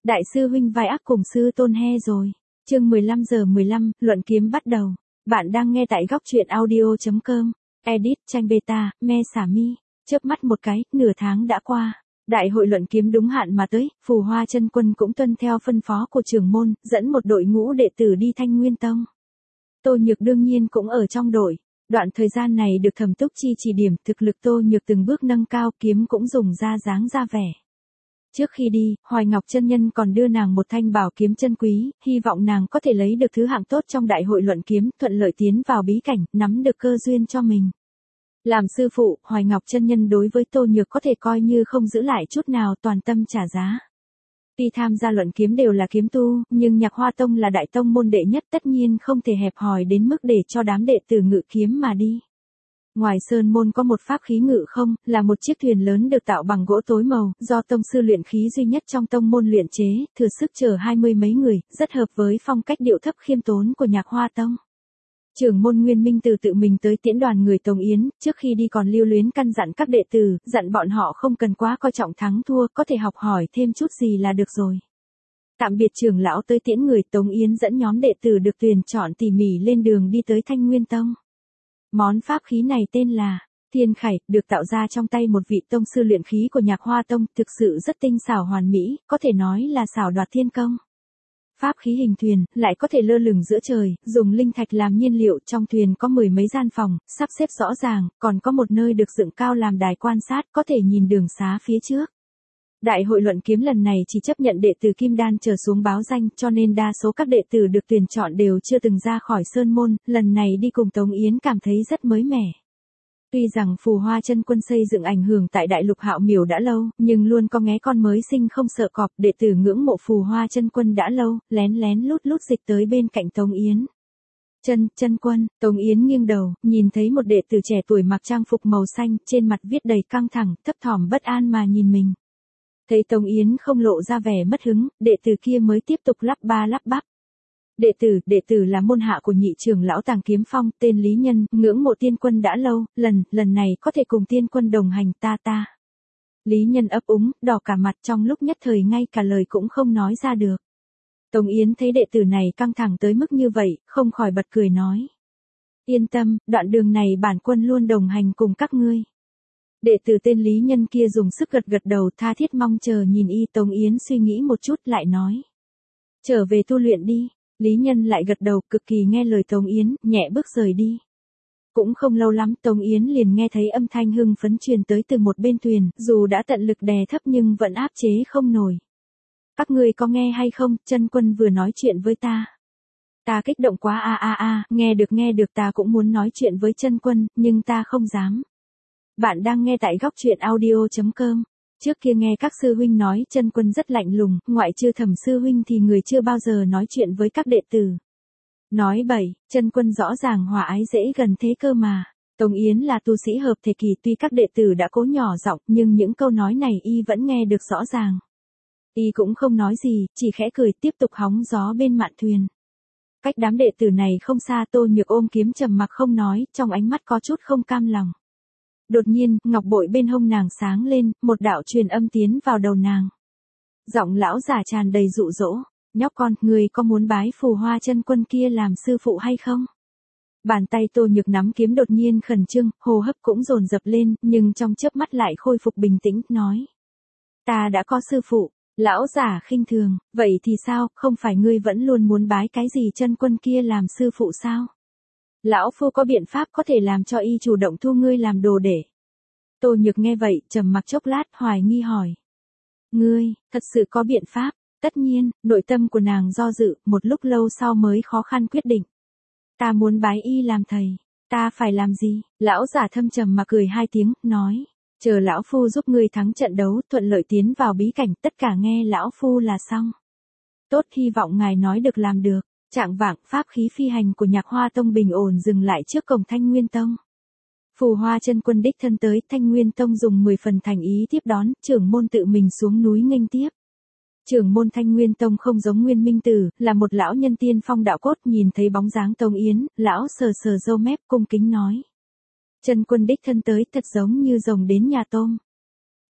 Đại sư huynh vai ác cùng sư tôn he rồi. Chương 15:15, luận kiếm bắt đầu. Bạn đang nghe tại góc truyện audio.com. Edit tranh beta, me xả mi. Chớp mắt một cái, nửa tháng đã qua. Đại hội luận kiếm đúng hạn mà tới, Phù Hoa Chân Quân cũng tuân theo phân phó của trưởng môn, dẫn một đội ngũ đệ tử đi Thanh Nguyên Tông. Tô Nhược đương nhiên cũng ở trong đội. Đoạn thời gian này được Thẩm Túc Chi chỉ điểm, thực lực Tô Nhược từng bước nâng cao, kiếm cũng dùng ra dáng ra vẻ. Trước khi đi, Hoài Ngọc chân nhân còn đưa nàng một thanh bảo kiếm chân quý, hy vọng nàng có thể lấy được thứ hạng tốt trong đại hội luận kiếm, thuận lợi tiến vào bí cảnh, nắm được cơ duyên cho mình. Làm sư phụ, Hoài Ngọc chân nhân đối với Tô Nhược có thể coi như không giữ lại chút nào, toàn tâm trả giá. Tuy tham gia luận kiếm đều là kiếm tu, nhưng Nhạc Hoa Tông là đại tông môn đệ nhất, tất nhiên không thể hẹp hòi đến mức để cho đám đệ tử ngự kiếm mà đi. Ngoài sơn môn có một pháp khí ngự không, là một chiếc thuyền lớn được tạo bằng gỗ tối màu, do tông sư luyện khí duy nhất trong tông môn luyện chế, thừa sức chở 20 mấy người, rất hợp với phong cách điệu thấp khiêm tốn của Nhạc Hoa Tông. Trưởng môn Nguyên Minh Từ tự mình tới tiễn đoàn người Tống Yến, trước khi đi còn lưu luyến căn dặn các đệ tử, dặn bọn họ không cần quá coi trọng thắng thua, có thể học hỏi thêm chút gì là được rồi. Tạm biệt trưởng lão tới tiễn người, Tống Yến dẫn nhóm đệ tử được tuyển chọn tỉ mỉ lên đường đi tới Thanh Nguyên Tông. Món pháp khí này tên là Thiên Khải, được tạo ra trong tay một vị tông sư luyện khí của Nhạc Hoa Tông, thực sự rất tinh xảo hoàn mỹ, có thể nói là xảo đoạt thiên công. Pháp khí hình thuyền, lại có thể lơ lửng giữa trời, dùng linh thạch làm nhiên liệu, trong thuyền có 10 mấy gian phòng, sắp xếp rõ ràng, còn có một nơi được dựng cao làm đài quan sát, có thể nhìn đường xá phía trước. Đại hội luận kiếm lần này chỉ chấp nhận đệ tử Kim Đan trở xuống báo danh, cho nên đa số các đệ tử được tuyển chọn đều chưa từng ra khỏi sơn môn, lần này đi cùng Tống Yến cảm thấy rất mới mẻ. Tuy rằng Phù Hoa Chân Quân xây dựng ảnh hưởng tại Đại Lục Hạo Miểu đã lâu, nhưng luôn có nghé con mới sinh không sợ cọp, đệ tử ngưỡng mộ Phù Hoa Chân Quân đã lâu, lén lén lút dịch tới bên cạnh Tống Yến. Chân Quân, Tống Yến nghiêng đầu, nhìn thấy một đệ tử trẻ tuổi mặc trang phục màu xanh, trên mặt viết đầy căng thẳng, thấp thỏm bất an mà nhìn mình. Thấy Tống Yến không lộ ra vẻ mất hứng, đệ tử kia mới tiếp tục lắp ba lắp bắp. Đệ tử là môn hạ của nhị trưởng lão Tàng Kiếm Phong, tên Lý Nhân, ngưỡng mộ tiên quân đã lâu, lần này có thể cùng tiên quân đồng hành ta. Lý Nhân ấp úng, đỏ cả mặt, trong lúc nhất thời ngay cả lời cũng không nói ra được. Tống Yến thấy đệ tử này căng thẳng tới mức như vậy, không khỏi bật cười nói. Yên tâm, đoạn đường này bản quân luôn đồng hành cùng các ngươi. Đệ tử tên Lý Nhân kia dùng sức gật đầu, tha thiết mong chờ nhìn y. Tống Yến suy nghĩ một chút lại nói. Trở về tu luyện đi. Lý Nhân lại gật đầu, cực kỳ nghe lời Tống Yến, nhẹ bước rời đi. Cũng không lâu lắm, Tống Yến liền nghe thấy âm thanh hưng phấn truyền tới từ một bên thuyền, dù đã tận lực đè thấp nhưng vẫn áp chế không nổi. Các ngươi có nghe hay không, Chân Quân vừa nói chuyện với ta. Ta kích động quá nghe được, ta cũng muốn nói chuyện với Chân Quân, nhưng ta không dám. Bạn đang nghe tại góc truyện audio.com. Trước kia nghe các sư huynh nói Chân Quân rất lạnh lùng, ngoại trừ Thẩm sư huynh thì người chưa bao giờ nói chuyện với các đệ tử. Nói bậy, Chân Quân rõ ràng hòa ái dễ gần thế cơ mà. Tống Yến là tu sĩ hợp thể kỳ, tuy các đệ tử đã cố nhỏ giọng, nhưng những câu nói này y vẫn nghe được rõ ràng. Y cũng không nói gì, chỉ khẽ cười tiếp tục hóng gió bên mạn thuyền. Cách đám đệ tử này không xa, Tô Nhược ôm kiếm trầm mặc không nói, trong ánh mắt có chút không cam lòng. Đột nhiên, ngọc bội bên hông nàng sáng lên, một đạo truyền âm tiến vào đầu nàng. Giọng lão giả tràn đầy dụ dỗ. Nhóc con, người có muốn bái Phù Hoa Chân Quân kia làm sư phụ hay không? Bàn tay Tô Nhược nắm kiếm đột nhiên khẩn trương, hô hấp cũng dồn dập lên, nhưng trong chớp mắt lại khôi phục bình tĩnh, nói. Ta đã có sư phụ. Lão giả khinh thường, vậy thì sao, không phải ngươi vẫn luôn muốn bái cái gì Chân Quân kia làm sư phụ sao? Lão phu có biện pháp có thể làm cho y chủ động thu ngươi làm đồ để. Tô Nhược nghe vậy, trầm mặc chốc lát, hoài nghi hỏi. Ngươi, thật sự có biện pháp? Tất nhiên, nội tâm của nàng do dự, một lúc lâu sau mới khó khăn quyết định. Ta muốn bái y làm thầy. Ta phải làm gì? Lão giả thâm trầm mà cười hai tiếng, nói. Chờ lão phu giúp ngươi thắng trận đấu, thuận lợi tiến vào bí cảnh, tất cả nghe lão phu là xong. Tốt, hy vọng ngài nói được làm được. Trạng vạng, pháp khí phi hành của Nhạc Hoa Tông bình ổn dừng lại trước cổng Thanh Nguyên Tông. Phù Hoa Chân Quân đích thân tới, Thanh Nguyên Tông dùng 10 phần thành ý tiếp đón, trưởng môn tự mình xuống núi nghênh tiếp. Trưởng môn Thanh Nguyên Tông không giống Nguyên Minh Tử, là một lão nhân tiên phong đạo cốt, nhìn thấy bóng dáng Tống Yến, lão sờ râu mép cung kính nói. Chân Quân đích thân tới, thật giống như rồng đến nhà tôm.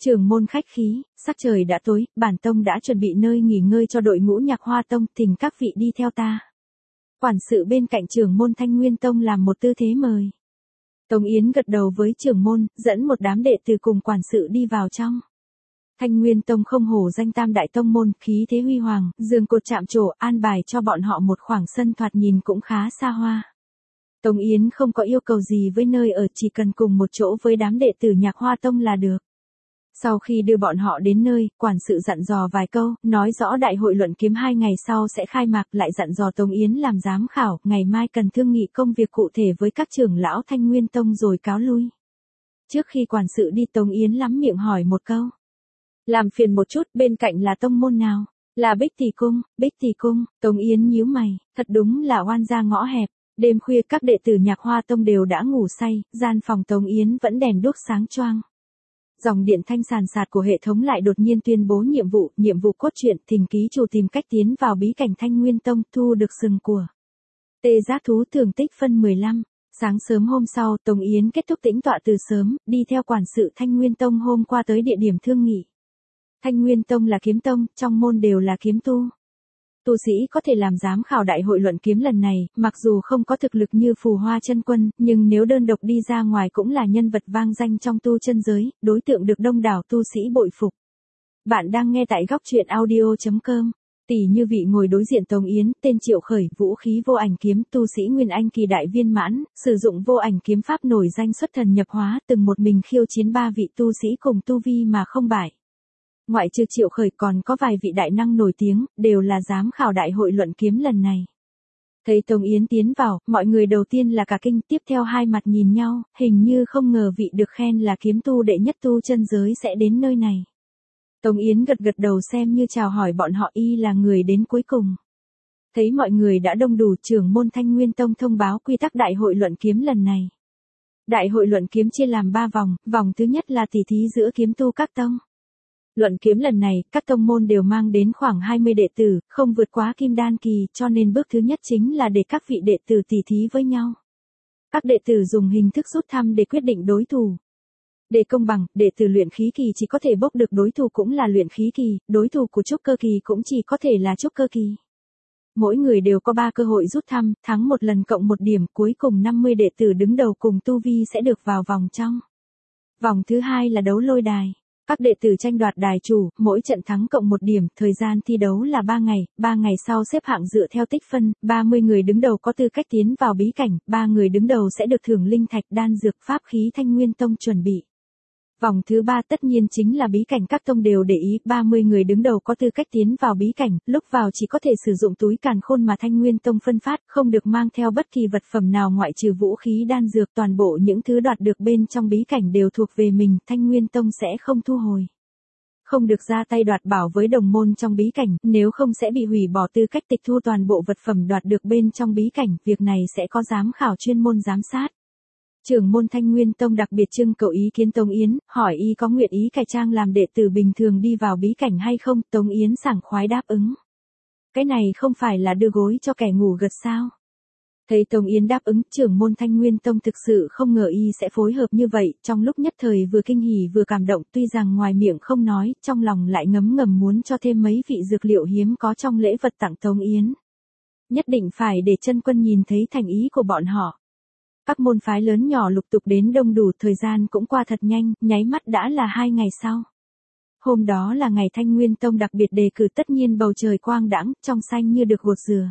Trưởng môn khách khí, sắc trời đã tối, bản tông đã chuẩn bị nơi nghỉ ngơi cho đội ngũ Nhạc Hoa tông, thỉnh các vị đi theo ta. Quản sự bên cạnh trưởng môn Thanh Nguyên tông làm một tư thế mời. Tống Yến gật đầu với trưởng môn, dẫn một đám đệ tử cùng quản sự đi vào trong. Thanh Nguyên tông không hổ danh tam đại tông môn, khí thế huy hoàng, giường cột chạm trổ, an bài cho bọn họ một khoảng sân thoạt nhìn cũng khá xa hoa. Tống Yến không có yêu cầu gì với nơi ở, chỉ cần cùng một chỗ với đám đệ tử Nhạc Hoa tông là được. Sau khi đưa bọn họ đến nơi, quản sự dặn dò vài câu, nói rõ đại hội luận kiếm 2 ngày sau sẽ khai mạc, lại dặn dò Tống Yến làm giám khảo, ngày mai cần thương nghị công việc cụ thể với các trưởng lão Thanh Nguyên tông rồi cáo lui. Trước khi quản sự đi, Tống Yến lắm miệng hỏi một câu. Làm phiền một chút, bên cạnh là tông môn nào? Là Bích Tỷ Cung. Bích Tỷ Cung. Tống Yến nhíu mày, thật đúng là oan gia ngõ hẹp. Đêm khuya các đệ tử Nhạc Hoa tông đều đã ngủ say, gian phòng Tống Yến vẫn đèn đuốc sáng choang. Dòng điện thanh sàn sạt của hệ thống lại đột nhiên tuyên bố nhiệm vụ cốt truyện, thỉnh ký chủ tìm cách tiến vào bí cảnh Thanh Nguyên tông, thu được sừng của tê giác thú thường tích phân 15. Sáng sớm hôm sau, Tống Yến kết thúc tĩnh tọa từ sớm, đi theo quản sự Thanh Nguyên tông hôm qua tới địa điểm thương nghị. Thanh Nguyên tông là kiếm tông, trong môn đều là kiếm tu. Tu sĩ có thể làm giám khảo đại hội luận kiếm lần này, mặc dù không có thực lực như Phù Hoa Chân Quân, nhưng nếu đơn độc đi ra ngoài cũng là nhân vật vang danh trong tu chân giới, đối tượng được đông đảo tu sĩ bội phục. Bạn đang nghe tại góc truyện audio.com. Tỷ Như Vị ngồi đối diện Tống Yến, tên Triệu Khởi, vũ khí vô ảnh kiếm, tu sĩ Nguyên Anh kỳ đại viên mãn, sử dụng vô ảnh kiếm pháp nổi danh xuất thần nhập hóa, từng một mình khiêu chiến 3 vị tu sĩ cùng tu vi mà không bại. Ngoại trừ Triệu Khởi còn có vài vị đại năng nổi tiếng, đều là giám khảo đại hội luận kiếm lần này. Thấy Tống Yến tiến vào, mọi người đầu tiên là cả kinh, tiếp theo hai mặt nhìn nhau, hình như không ngờ vị được khen là kiếm tu đệ nhất tu chân giới sẽ đến nơi này. Tống Yến gật gật đầu xem như chào hỏi bọn họ, y là người đến cuối cùng. Thấy mọi người đã đông đủ, trưởng môn Thanh Nguyên tông thông báo quy tắc đại hội luận kiếm lần này. Đại hội luận kiếm chia làm 3 vòng, vòng thứ nhất là tỉ thí giữa kiếm tu các tông. Luận kiếm lần này, các tông môn đều mang đến khoảng 20 đệ tử, không vượt quá kim đan kỳ, cho nên bước thứ nhất chính là để các vị đệ tử tỉ thí với nhau. Các đệ tử dùng hình thức rút thăm để quyết định đối thủ. Để công bằng, đệ tử luyện khí kỳ chỉ có thể bốc được đối thủ cũng là luyện khí kỳ, đối thủ của trúc cơ kỳ cũng chỉ có thể là trúc cơ kỳ. Mỗi người đều có 3 cơ hội rút thăm, thắng một lần cộng 1 điểm, cuối cùng 50 đệ tử đứng đầu cùng tu vi sẽ được vào vòng trong. Vòng thứ hai là đấu lôi đài. Các đệ tử tranh đoạt đài chủ, mỗi trận thắng cộng 1 điểm, thời gian thi đấu là 3 ngày, 3 ngày sau xếp hạng dựa theo tích phân, 30 người đứng đầu có tư cách tiến vào bí cảnh, 3 người đứng đầu sẽ được thưởng linh thạch, đan dược, pháp khí Thanh Nguyên tông chuẩn bị. Vòng thứ 3 tất nhiên chính là bí cảnh, các tông đều để ý, 30 người đứng đầu có tư cách tiến vào bí cảnh, lúc vào chỉ có thể sử dụng túi càn khôn mà Thanh Nguyên tông phân phát, không được mang theo bất kỳ vật phẩm nào ngoại trừ vũ khí đan dược, toàn bộ những thứ đoạt được bên trong bí cảnh đều thuộc về mình, Thanh Nguyên tông sẽ không thu hồi. Không được ra tay đoạt bảo với đồng môn trong bí cảnh, nếu không sẽ bị hủy bỏ tư cách tịch thu toàn bộ vật phẩm đoạt được bên trong bí cảnh, việc này sẽ có giám khảo chuyên môn giám sát. Trưởng môn Thanh Nguyên tông đặc biệt trưng cầu ý kiến Tống Yến, hỏi y có nguyện ý cải trang làm đệ tử bình thường đi vào bí cảnh hay không, Tống Yến sảng khoái đáp ứng. Cái này không phải là đưa gối cho kẻ ngủ gật sao? Thấy Tống Yến đáp ứng, trưởng môn Thanh Nguyên tông thực sự không ngờ y sẽ phối hợp như vậy, trong lúc nhất thời vừa kinh hỉ vừa cảm động, tuy rằng ngoài miệng không nói, trong lòng lại ngấm ngầm muốn cho thêm mấy vị dược liệu hiếm có trong lễ vật tặng Tống Yến. Nhất định phải để chân quân nhìn thấy thành ý của bọn họ. Các môn phái lớn nhỏ lục tục đến đông đủ, thời gian cũng qua thật nhanh, nháy mắt đã là 2 ngày sau. Hôm đó là ngày Thanh Nguyên tông đặc biệt đề cử, tất nhiên bầu trời quang đãng, trong xanh như được gột dừa.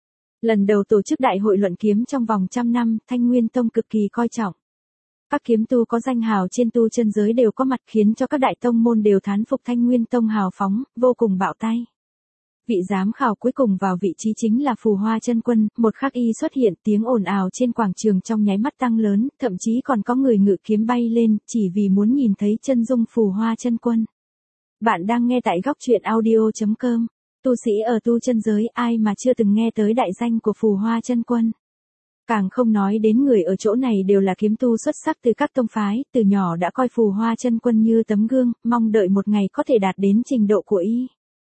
Lần đầu tổ chức đại hội luận kiếm trong vòng 100 năm, Thanh Nguyên tông cực kỳ coi trọng. Các kiếm tu có danh hào trên tu chân giới đều có mặt, khiến cho các đại tông môn đều thán phục Thanh Nguyên tông hào phóng, vô cùng bạo tay. Vị giám khảo cuối cùng vào vị trí chính là Phù Hoa Chân Quân, một khắc y xuất hiện, tiếng ồn ào trên quảng trường trong nháy mắt tăng lớn, thậm chí còn có người ngự kiếm bay lên, chỉ vì muốn nhìn thấy chân dung Phù Hoa Chân Quân. Bạn đang nghe tại góc truyện audio.com. Tu sĩ ở tu chân giới, ai mà chưa từng nghe tới đại danh của Phù Hoa Chân Quân. Càng không nói đến người ở chỗ này đều là kiếm tu xuất sắc từ các tông phái, từ nhỏ đã coi Phù Hoa Chân Quân như tấm gương, mong đợi một ngày có thể đạt đến trình độ của y.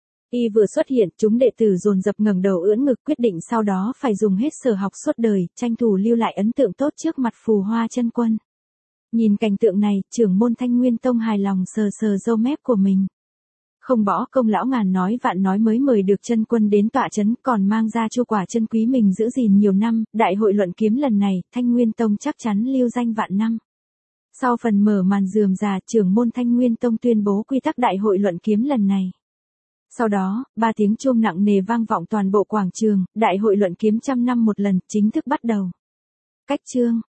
Y vừa xuất hiện, chúng đệ tử dồn dập ngẩng đầu ưỡn ngực, quyết định sau đó phải dùng hết sở học suốt đời, tranh thủ lưu lại ấn tượng tốt trước mặt Phù Hoa Chân Quân. Nhìn cảnh tượng này, trưởng môn Thanh Nguyên Tông hài lòng sờ sờ râu mép của mình. Không bỏ công lão ngàn nói vạn nói mới mời được chân quân đến tọa chấn, còn mang ra chu quả chân quý mình giữ gìn nhiều năm, đại hội luận kiếm lần này, Thanh Nguyên Tông chắc chắn lưu danh vạn năm. Sau phần mở màn rườm rà, trưởng môn Thanh Nguyên Tông tuyên bố quy tắc đại hội luận kiếm lần này. Sau đó, 3 tiếng chuông nặng nề vang vọng toàn bộ quảng trường, đại hội luận kiếm 100 năm một lần, chính thức bắt đầu. Cách chương